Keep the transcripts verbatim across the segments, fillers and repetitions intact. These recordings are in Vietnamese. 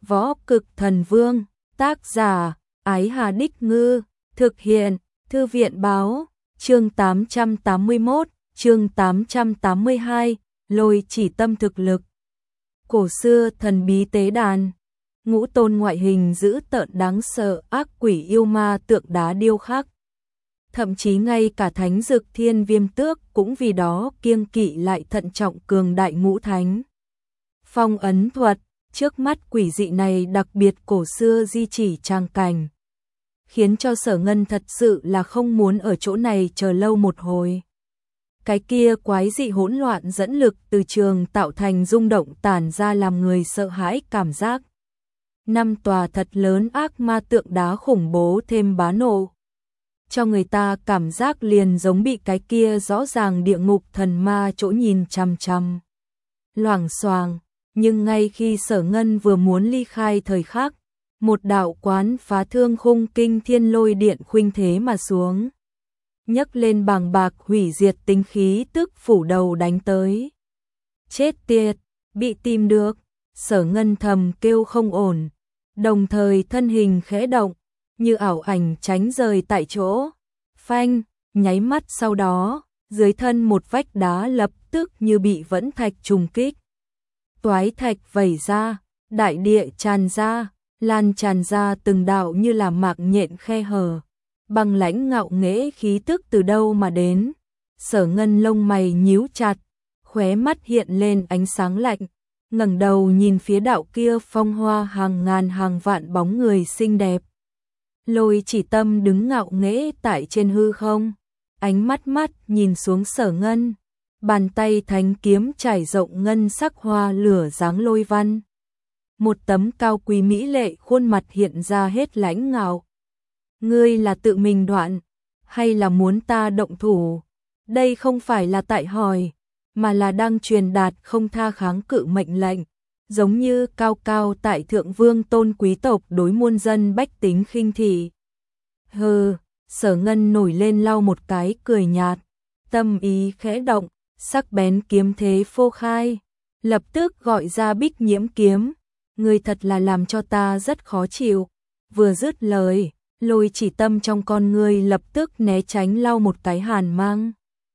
Võ Cực Thần Vương, tác giả, Ái Hà Đích Ngư, thực hiện, Thư viện Báo, chương tám trăm tám mươi mốt, chương tám trăm tám mươi hai, Lôi Chỉ Tâm thực lực. Cổ xưa thần bí tế đàn, ngũ tôn ngoại hình dữ tợn đáng sợ, ác quỷ yêu ma tượng đá điêu khắc. Thậm chí ngay cả Thánh Dực Thiên Viêm Tước cũng vì đó kiêng kỵ lại thận trọng cường đại ngũ thánh. Phong ấn thuật, trước mắt quỷ dị này đặc biệt cổ xưa di chỉ trang cảnh, khiến cho Sở Ngân thật sự là không muốn ở chỗ này chờ lâu một hồi. Cái kia quái dị hỗn loạn dẫn lực từ trường tạo thành rung động tản ra làm người sợ hãi cảm giác. Năm tòa thật lớn ác ma tượng đá khủng bố thêm bá nộ, cho người ta cảm giác liền giống bị cái kia rõ ràng địa ngục thần ma chỗ nhìn chằm chằm. Loảng xoảng, nhưng ngay khi Sở Ngân vừa muốn ly khai thời khắc, một đạo quán phá thương khung kinh thiên lôi điện khuynh thế mà xuống, nhấc lên bàng bạc hủy diệt tinh khí tức phủ đầu đánh tới. Chết tiệt, bị tìm được, Sở Ngân thầm kêu không ổn, đồng thời thân hình khẽ động, như ảo ảnh tránh rời tại chỗ. Phanh, nháy mắt sau đó, dưới thân một vách đá lập tức như bị vẫn thạch trùng kích. Toái thạch vẩy ra, đại địa tràn ra, lan tràn ra từng đạo như là mạng nhện khe hở. Băng lãnh ngạo nghễ khí tức từ đâu mà đến? Sở Ngân lông mày nhíu chặt, khóe mắt hiện lên ánh sáng lạnh, ngẩng đầu nhìn phía đạo kia phong hoa hàng ngàn hàng vạn bóng người xinh đẹp. Lôi Chỉ Tâm đứng ngạo nghễ tại trên hư không, ánh mắt mắt nhìn xuống Sở Ngân, bàn tay thánh kiếm trải rộng ngân sắc hoa lửa dáng lôi văn. Một tấm cao quý mỹ lệ khuôn mặt hiện ra hết lãnh ngạo. Ngươi là tự mình đoạn, hay là muốn ta động thủ? Đây không phải là tại hỏi, mà là đang truyền đạt không tha kháng cự mệnh lệnh, giống như cao cao tại thượng vương tôn quý tộc đối muôn dân bách tính khinh thị. Hừ, Sở Ngân nổi lên lau một cái cười nhạt, tâm ý khẽ động, sắc bén kiếm thế phô khai, lập tức gọi ra Bích Nhiễm kiếm. Ngươi thật là làm cho ta rất khó chịu. Vừa dứt lời, Lôi Chỉ Tâm trong con ngươi lập tức né tránh lau một cái hàn mang.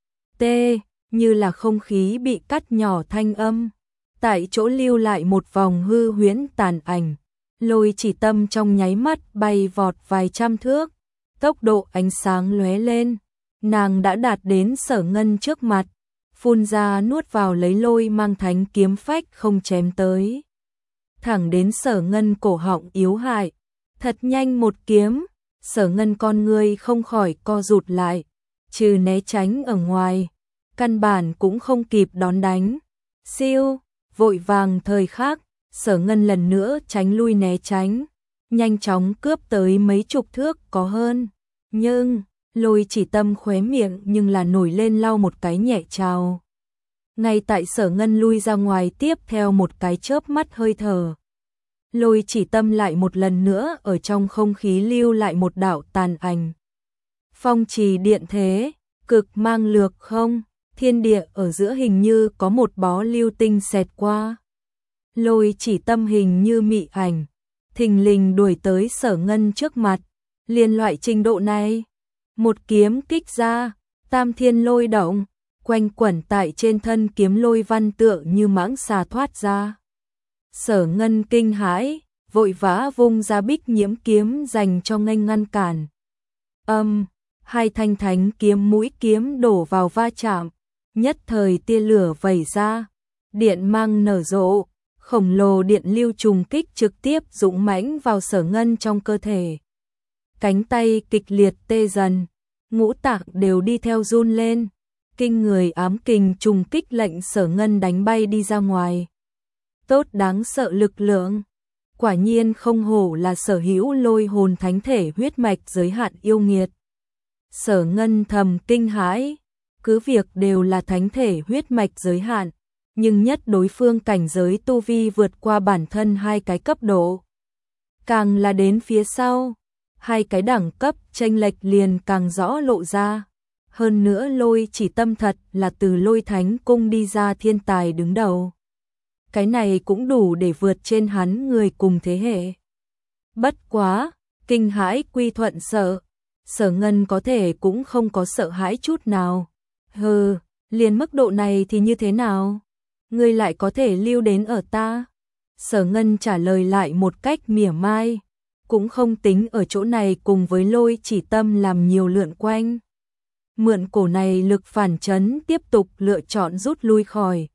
Tê, như là không khí bị cắt nhỏ thanh âm, tại chỗ lưu lại một vòng hư huyễn tàn ảnh. Lôi Chỉ Tâm trong nháy mắt bay vọt vài trăm thước, tốc độ ánh sáng lóe lên, nàng đã đạt đến Sở Ngân trước mặt, phun ra nuốt vào lấy lôi mang thánh kiếm phách không chém tới, thẳng đến Sở Ngân cổ họng yếu hại. Thật nhanh một kiếm, Sở Ngân con ngươi không khỏi co rụt lại, trừ né tránh ở ngoài, căn bản cũng không kịp đón đánh. Siêu, vội vàng thời khắc, Sở Ngân lần nữa tránh lui né tránh, nhanh chóng cướp tới mấy chục thước có hơn. Nhưng, Lôi Chỉ Tâm khóe miệng nhưng là nổi lên lau một cái nhẹ trào. Ngay tại Sở Ngân lui ra ngoài tiếp theo một cái chớp mắt hơi thở, Lôi Chỉ Tâm lại một lần nữa ở trong không khí lưu lại một đạo tàn ảnh. Phong trì điện thế, cực mang lược không, thiên địa ở giữa hình như có một bó lưu tinh xẹt qua. Lôi Chỉ Tâm hình như mị ảnh, thình lình đuổi tới Sở Ngân trước mặt. Liên loại trình độ này, một kiếm kích ra, tam thiên lôi động, quanh quẩn tại trên thân kiếm lôi văn tựa như mãng xà thoát ra. Sở Ngân kinh hãi, vội vã vung ra Bích Nhiễm kiếm dành cho nghênh ngăn cản. Âm, hai thanh thánh kiếm mũi kiếm đổ vào va chạm, nhất thời tia lửa vẩy ra, điện mang nở rộ, khổng lồ điện lưu trùng kích trực tiếp dũng mãnh vào Sở Ngân trong cơ thể. Cánh tay kịch liệt tê dần, ngũ tạng đều đi theo run lên, kinh người ám kình trùng kích lệnh Sở Ngân đánh bay đi ra ngoài. Tốt đáng sợ lực lượng, quả nhiên không hổ là sở hữu lôi hồn thánh thể huyết mạch giới hạn yêu nghiệt. Sở Ngân thầm kinh hãi, cứ việc đều là thánh thể huyết mạch giới hạn, nhưng nhất đối phương cảnh giới tu vi vượt qua bản thân hai cái cấp độ. Càng là đến phía sau, hai cái đẳng cấp chênh lệch liền càng rõ lộ ra. Hơn nữa Lôi Chỉ Tâm thật là từ Lôi Thánh Cung đi ra thiên tài đứng đầu. cái này cũng đủ để vượt trên hắn người cùng thế hệ. Bất quá, kinh hãi quy thuận sợ, Sở Ngân có thể cũng không có sợ hãi chút nào. Hừ, liền mức độ này thì như thế nào? Ngươi lại có thể lưu đến ở ta? Sở Ngân trả lời lại một cách mỉa mai, cũng không tính ở chỗ này cùng với Lôi Chỉ Tâm làm nhiều lượn quanh. Mượn cổ này lực phản chấn tiếp tục lựa chọn rút lui khỏi.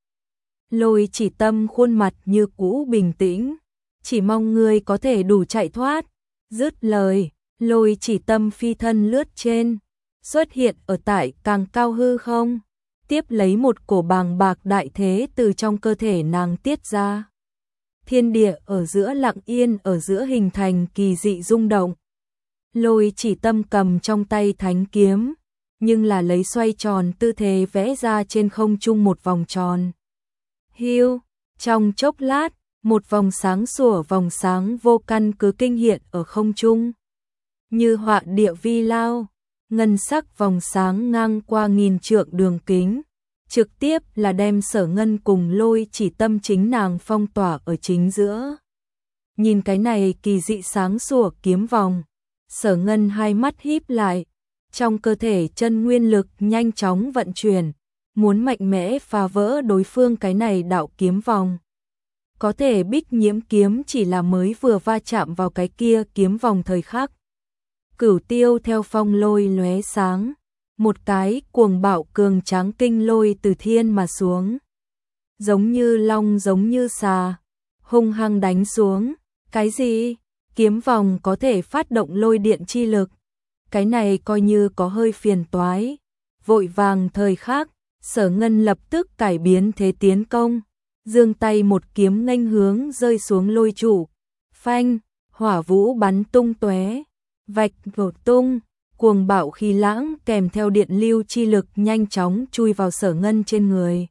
Lôi Chỉ Tâm khuôn mặt như cũ bình tĩnh, chỉ mong ngươi có thể đủ chạy thoát. Dứt lời, Lôi Chỉ Tâm phi thân lướt trên, xuất hiện ở tại càng cao hư không, tiếp lấy một cổ bàng bạc đại thế từ trong cơ thể nàng tiết ra. Thiên địa ở giữa lặng yên ở giữa hình thành kỳ dị rung động. Lôi Chỉ Tâm cầm trong tay thánh kiếm, nhưng là lấy xoay tròn tư thế vẽ ra trên không trung một vòng tròn. Hiu, trong chốc lát, một vòng sáng sủa vòng sáng vô căn cứ kinh hiện ở không trung. Như họa địa vi lao, ngân sắc vòng sáng ngang qua nghìn trượng đường kính, trực tiếp là đem Sở Ngân cùng Lôi Chỉ Tâm chính nàng phong tỏa ở chính giữa. Nhìn cái này kỳ dị sáng sủa kiếm vòng, Sở Ngân hai mắt híp lại, trong cơ thể chân nguyên lực nhanh chóng vận chuyển, muốn mạnh mẽ phá vỡ đối phương cái này đạo kiếm vòng. Có thể Bích Nhiễm kiếm chỉ là mới vừa va chạm vào cái kia kiếm vòng thời khắc. Cửu tiêu theo phong lôi lóe sáng, một cái cuồng bạo cường tráng kinh lôi từ thiên mà xuống. Giống như long giống như xà, hung hăng đánh xuống. Cái gì? Kiếm vòng có thể phát động lôi điện chi lực. Cái này coi như có hơi phiền toái. Vội vàng thời khắc, Sở Ngân lập tức cải biến thế tiến công. Giương tay một kiếm nghênh hướng rơi xuống lôi trụ. Phanh, hỏa vũ bắn tung tóe, vạch vổ tung, cuồng bạo khí lãng kèm theo điện lưu chi lực nhanh chóng chui vào Sở Ngân trên người.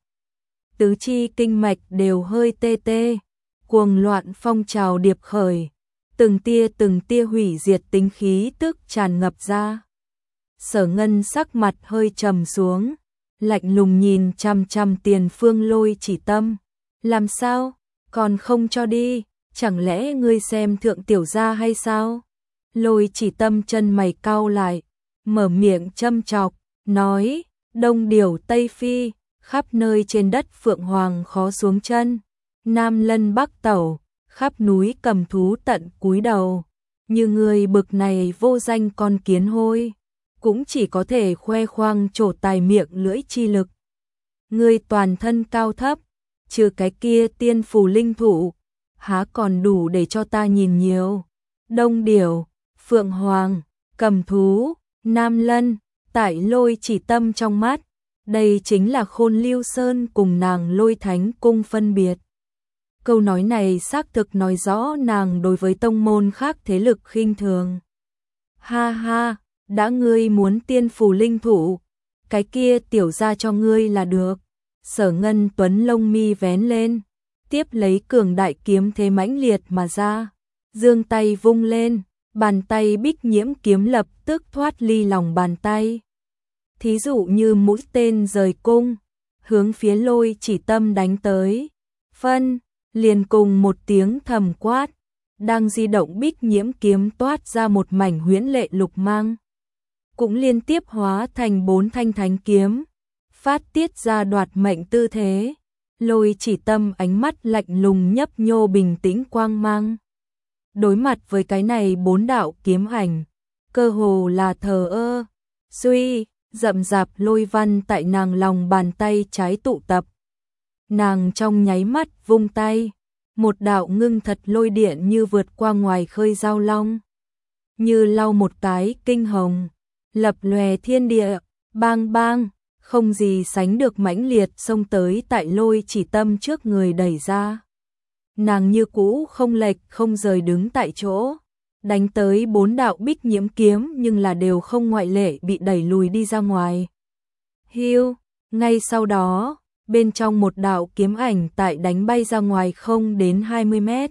Tứ chi kinh mạch đều hơi tê tê, cuồng loạn phong trào điệp khởi, từng tia từng tia hủy diệt tính khí tức tràn ngập ra. Sở Ngân sắc mặt hơi trầm xuống, lạnh lùng nhìn chằm chằm tiền phương Lôi Chỉ Tâm. Làm sao? Còn không cho đi? Chẳng lẽ ngươi xem thượng tiểu gia hay sao? Lôi Chỉ Tâm chân mày cau lại, mở miệng châm chọc, nói, Đông Điều Tây Phi, khắp nơi trên đất phượng hoàng khó xuống chân, Nam Lân Bắc Tẩu, khắp núi cầm thú tận cúi đầu, như người bực này vô danh con kiến hôi, cũng chỉ có thể khoe khoang trổ tài miệng lưỡi chi lực. Ngươi toàn thân cao thấp, trừ cái kia tiên phù linh thủ, há còn đủ để cho ta nhìn nhiều. Đông Điều, Phượng Hoàng, cầm thú, Nam Lân, tại Lôi Chỉ Tâm trong mắt, đây chính là Khôn Lưu Sơn cùng nàng Lôi Thánh Cung phân biệt. Câu nói này xác thực nói rõ nàng đối với tông môn khác thế lực khinh thường. Ha ha, đã ngươi muốn tiên phù linh thủ, cái kia tiểu ra cho ngươi là được. Sở Ngân Tuấn lông mi vén lên, tiếp lấy cường đại kiếm thế mãnh liệt mà ra, giương tay vung lên, bàn tay Bích Nhiễm kiếm lập tức thoát ly lòng bàn tay. Thí dụ như mũi tên rời cung, hướng phía Lôi Chỉ Tâm đánh tới. Phân, liền cùng một tiếng thầm quát, đang di động Bích Nhiễm kiếm toát ra một mảnh huyễn lệ lục mang, cũng liên tiếp hóa thành bốn thanh thánh kiếm, phát tiết ra đoạt mệnh tư thế. Lôi Chỉ Tâm ánh mắt lạnh lùng nhấp nhô bình tĩnh quang mang. Đối mặt với cái này bốn đạo kiếm ảnh, cơ hồ là thờ ơ. Suy, rậm rạp lôi văn tại nàng lòng bàn tay trái tụ tập. Nàng trong nháy mắt vung tay, một đạo ngưng thật lôi điện như vượt qua ngoài khơi giao long, như lau một cái kinh hồng, lập lòe thiên địa, bang bang, không gì sánh được mãnh liệt xông tới tại Lôi Chỉ Tâm trước người đẩy ra. Nàng như cũ không lệch không rời đứng tại chỗ, đánh tới bốn đạo Bích Nhiễm kiếm nhưng là đều không ngoại lệ bị đẩy lùi đi ra ngoài. Hiu, ngay sau đó, bên trong một đạo kiếm ảnh tại đánh bay ra ngoài không đến hai mươi mét.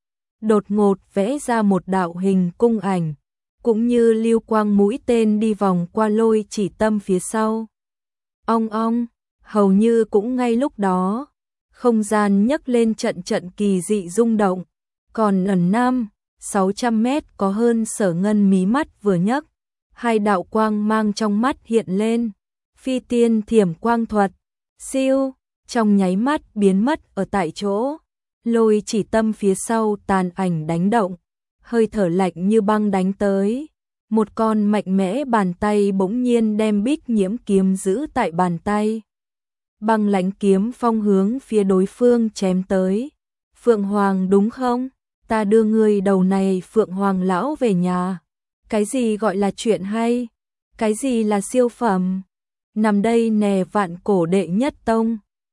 Đột ngột vẽ ra một đạo hình cung ảnh, cũng như lưu quang mũi tên đi vòng qua Lôi Chỉ Tâm phía sau. Ong ong, hầu như cũng ngay lúc đó, không gian nhấc lên trận trận kỳ dị rung động. Còn ẩn nam, sáu trăm mét có hơn Sở Ngân mí mắt vừa nhấc, hai đạo quang mang trong mắt hiện lên, phi tiên thiểm quang thuật, siêu, trong nháy mắt biến mất ở tại chỗ. Lôi Chỉ Tâm phía sau tàn ảnh đánh động, hơi thở lạnh như băng đánh tới. Một con mạnh mẽ bàn tay bỗng nhiên đem Bích Nhiễm kiếm giữ tại bàn tay. Băng lãnh kiếm phong hướng phía đối phương chém tới. Phượng Hoàng đúng không? Ta đưa người đầu này Phượng Hoàng lão về nhà. Cái gì gọi là chuyện hay? Cái gì là siêu phẩm? Nằm đây nè vạn cổ đệ nhất tông.